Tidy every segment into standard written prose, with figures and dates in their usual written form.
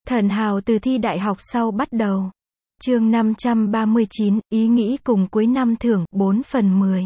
Thần hào từ thi đại học sau bắt đầu. Chương 539, ý nghĩ cùng cuối năm thưởng, 4/10.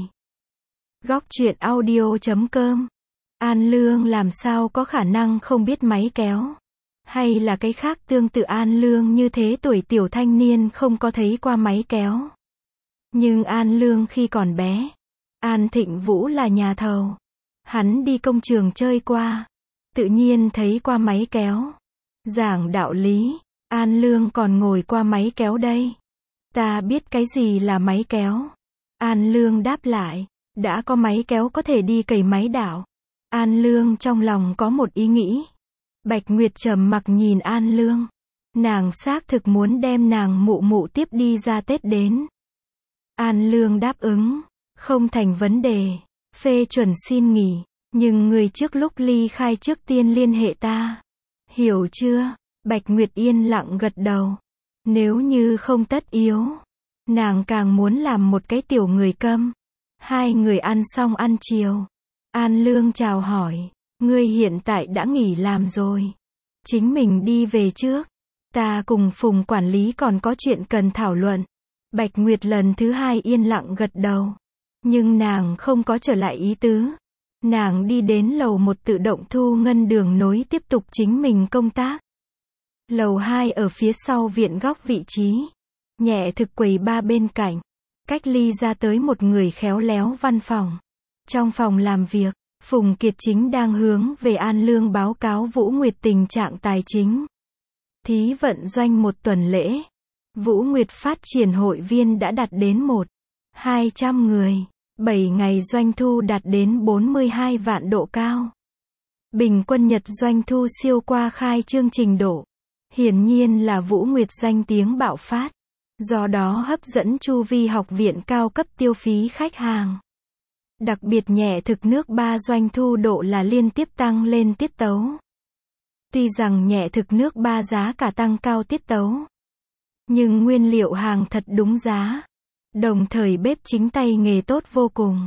Góc truyện audio.com. An Lương làm sao có khả năng không biết máy kéo? Hay là cái khác tương tự An Lương như thế tuổi tiểu thanh niên không có thấy qua máy kéo? Nhưng An Lương khi còn bé, An Thịnh Vũ là nhà thầu. Hắn đi công trường chơi qua, tự nhiên thấy qua máy kéo. Giảng đạo lý, An Lương còn ngồi qua máy kéo đây. Ta biết cái gì là máy kéo. An Lương đáp lại, đã có máy kéo có thể đi cày máy đảo. An Lương trong lòng có một ý nghĩ. Bạch Nguyệt trầm mặc nhìn An Lương. Nàng xác thực muốn đem nàng mụ mụ tiếp đi ra Tết đến. An Lương đáp ứng, không thành vấn đề, phê chuẩn xin nghỉ, nhưng người trước lúc ly khai trước tiên liên hệ ta. Hiểu chưa? Bạch Nguyệt yên lặng gật đầu. Nếu như không tất yếu, nàng càng muốn làm một cái tiểu người câm. Hai người ăn xong ăn chiều. An Lương chào hỏi, ngươi hiện tại đã nghỉ làm rồi. Chính mình đi về trước. Ta cùng Phùng quản lý còn có chuyện cần thảo luận. Bạch Nguyệt lần thứ hai yên lặng gật đầu. Nhưng nàng không có trở lại ý tứ. Nàng đi đến lầu 1 tự động thu ngân đường nối tiếp tục chính mình công tác. Lầu 2 ở phía sau viện góc vị trí. Nhẹ thực quầy ba bên cạnh. Cách ly ra tới một người khéo léo văn phòng. Trong phòng làm việc, Phùng Kiệt chính đang hướng về An Lương báo cáo Vũ Nguyệt tình trạng tài chính. Thí vận doanh một tuần lễ. Vũ Nguyệt phát triển hội viên đã đạt đến 1.200 người. 7 ngày doanh thu đạt đến 42 vạn độ cao. Bình quân nhật doanh thu siêu qua khai trương trình độ. Hiển nhiên là Vũ Nguyệt danh tiếng bạo phát. Do đó hấp dẫn chu vi học viện cao cấp tiêu phí khách hàng. Đặc biệt nhẹ thực nước 3 doanh thu độ là liên tiếp tăng lên tiết tấu. Tuy rằng nhẹ thực nước 3 giá cả tăng cao tiết tấu. Nhưng nguyên liệu hàng thật đúng giá. Đồng thời bếp chính tay nghề tốt vô cùng.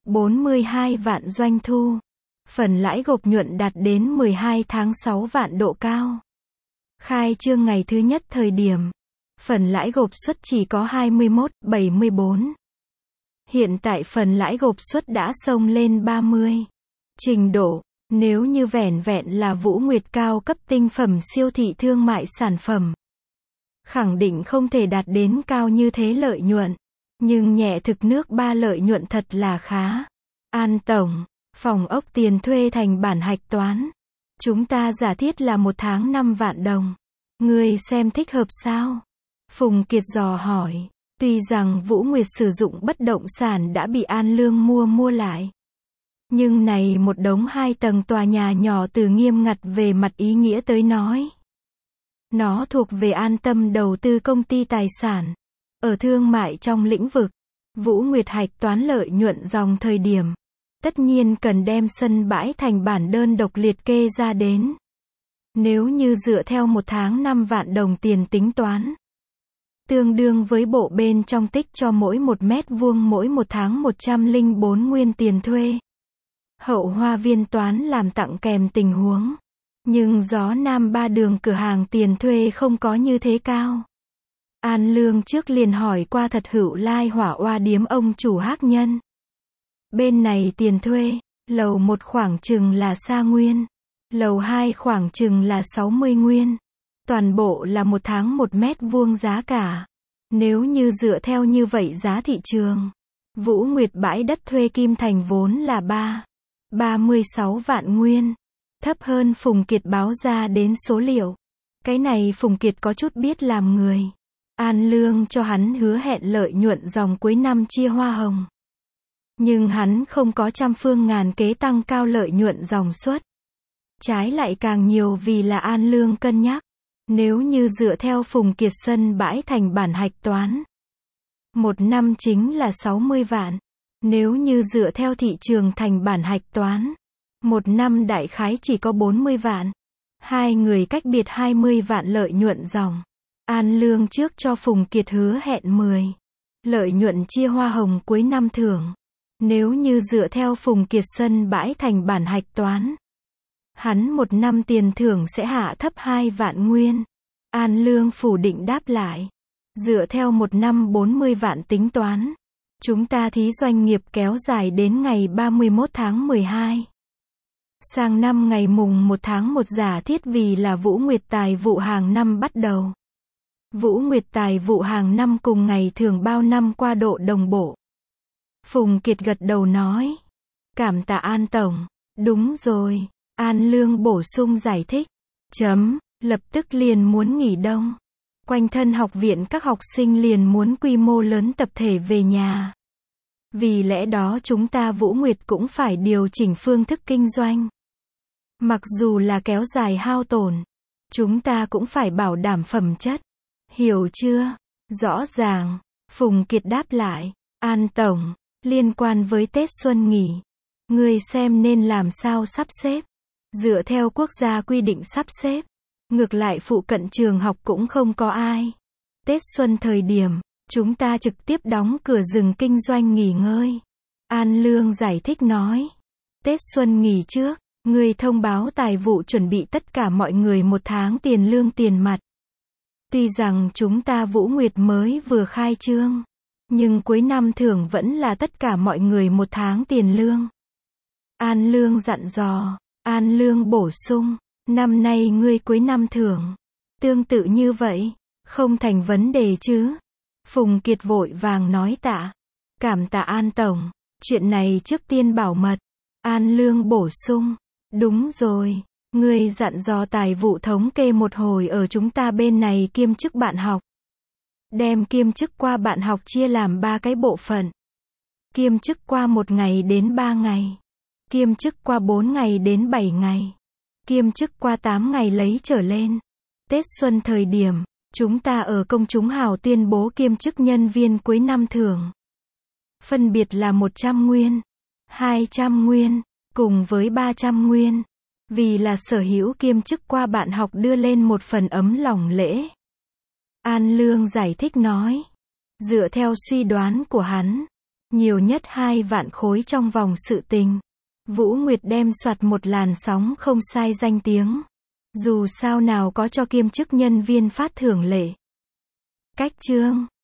42 vạn doanh thu. Phần lãi gộp nhuận đạt đến 12 tháng 6 vạn độ cao. Khai trương ngày thứ nhất thời điểm. Phần lãi gộp suất chỉ có 21,74. Hiện tại phần lãi gộp suất đã xông lên 30. Trình độ, nếu như vẻn vẹn là Vũ Nguyệt cao cấp tinh phẩm siêu thị thương mại sản phẩm. Khẳng định không thể đạt đến cao như thế lợi nhuận. Nhưng nhẹ thực nước 3 lợi nhuận thật là khá. An tổng, phòng ốc tiền thuê thành bản hạch toán. Chúng ta giả thiết là 1 tháng 5 vạn đồng. Ngươi xem thích hợp sao? Phùng Kiệt dò hỏi. Tuy rằng Vũ Nguyệt sử dụng bất động sản đã bị An Lương mua lại. Nhưng này một đống 2 tầng tòa nhà nhỏ từ nghiêm ngặt về mặt ý nghĩa tới nói. Nó thuộc về An Tâm đầu tư công ty tài sản. Ở thương mại trong lĩnh vực, Vũ Nguyệt hạch toán lợi nhuận dòng thời điểm. Tất nhiên cần đem sân bãi thành bản đơn độc liệt kê ra đến. Nếu như dựa theo 1 tháng 5 vạn đồng tiền tính toán. Tương đương với bộ bên trong tích cho mỗi 1 mét vuông mỗi 1 tháng 104 nguyên tiền thuê. Hậu hoa viên toán làm tặng kèm tình huống. Nhưng gió Nam 3 đường cửa hàng tiền thuê không có như thế cao. An Lương trước liền hỏi qua Thật Hữu Lai Hỏa Oa điếm ông chủ Hắc Nhân. Bên này tiền thuê, lầu 1 khoảng chừng là xa nguyên. Lầu 2 khoảng chừng là 60 nguyên. Toàn bộ là 1 tháng 1 mét vuông giá cả. Nếu như dựa theo như vậy giá thị trường. Vũ Nguyệt bãi đất thuê Kim Thành vốn là 36 vạn nguyên. Thấp hơn Phùng Kiệt báo ra đến số liệu. Cái này Phùng Kiệt có chút biết làm người. An Lương cho hắn hứa hẹn lợi nhuận dòng cuối năm chia hoa hồng. Nhưng hắn không có trăm phương ngàn kế tăng cao lợi nhuận dòng suất. Trái lại càng nhiều vì là An Lương cân nhắc. Nếu như dựa theo Phùng Kiệt sân bãi thành bản hạch toán. 1 năm chính là 60 vạn. Nếu như dựa theo thị trường thành bản hạch toán. 1 năm đại khái chỉ có 40 vạn. Hai người cách biệt 20 vạn lợi nhuận dòng. An Lương trước cho Phùng Kiệt hứa hẹn 10. Lợi nhuận chia hoa hồng cuối năm thưởng. Nếu như dựa theo Phùng Kiệt sân bãi thành bản hạch toán. Hắn 1 năm tiền thưởng sẽ hạ thấp 2 vạn nguyên. An Lương phủ định đáp lại. Dựa theo 1 năm 40 vạn tính toán, chúng ta thí doanh nghiệp kéo dài đến ngày 31 tháng 12. Sang năm ngày mùng 1 tháng 1 giả thiết vì là Vũ Nguyệt tài vụ hàng năm bắt đầu. Vũ Nguyệt tài vụ hàng năm cùng ngày thường bao năm qua độ đồng bộ. Phùng Kiệt gật đầu nói. Cảm tạ An Tổng. Đúng rồi. An Lương bổ sung giải thích. Lập tức liền muốn nghỉ đông. Quanh thân học viện các học sinh liền muốn quy mô lớn tập thể về nhà. Vì lẽ đó chúng ta Vũ Nguyệt cũng phải điều chỉnh phương thức kinh doanh. Mặc dù là kéo dài hao tổn, chúng ta cũng phải bảo đảm phẩm chất. Hiểu chưa? Rõ ràng. Phùng Kiệt đáp lại. An Tổng, liên quan với Tết Xuân nghỉ, người xem nên làm sao sắp xếp. Dựa theo quốc gia quy định sắp xếp. Ngược lại phụ cận trường học cũng không có ai. Tết Xuân thời điểm, chúng ta trực tiếp đóng cửa dừng kinh doanh nghỉ ngơi. An Lương giải thích nói. Tết Xuân nghỉ trước, người thông báo tài vụ chuẩn bị tất cả mọi người 1 tháng tiền lương tiền mặt. Tuy rằng chúng ta Vũ Nguyệt mới vừa khai trương, nhưng cuối năm thưởng vẫn là tất cả mọi người 1 tháng tiền lương. An Lương dặn dò. An Lương bổ sung. Năm nay ngươi cuối năm thưởng. Tương tự như vậy. Không thành vấn đề chứ. Phùng Kiệt vội vàng nói tạ. Cảm tạ An Tổng. Chuyện này trước tiên bảo mật. An Lương bổ sung. Đúng rồi. Ngươi dặn dò tài vụ thống kê một hồi ở chúng ta bên này kiêm chức bạn học. Đem kiêm chức qua bạn học chia làm 3 cái bộ phận. Kiêm chức qua 1 ngày đến 3 ngày. Kiêm chức qua 4 ngày đến 7 ngày. Kiêm chức qua 8 ngày lấy trở lên. Tết Xuân thời điểm, chúng ta ở công chúng hào tuyên bố kiêm chức nhân viên cuối năm thưởng. Phân biệt là 100 nguyên, 200 nguyên, cùng với 300 nguyên. Vì là sở hữu kiêm chức qua bạn học đưa lên một phần ấm lòng lễ. An Lương giải thích nói. Dựa theo suy đoán của hắn, nhiều nhất 2 vạn khối trong vòng sự tình. Vũ Nguyệt đem soạt một làn sóng không sai danh tiếng. Dù sao nào có cho kiêm chức nhân viên phát thưởng lễ. Cách chương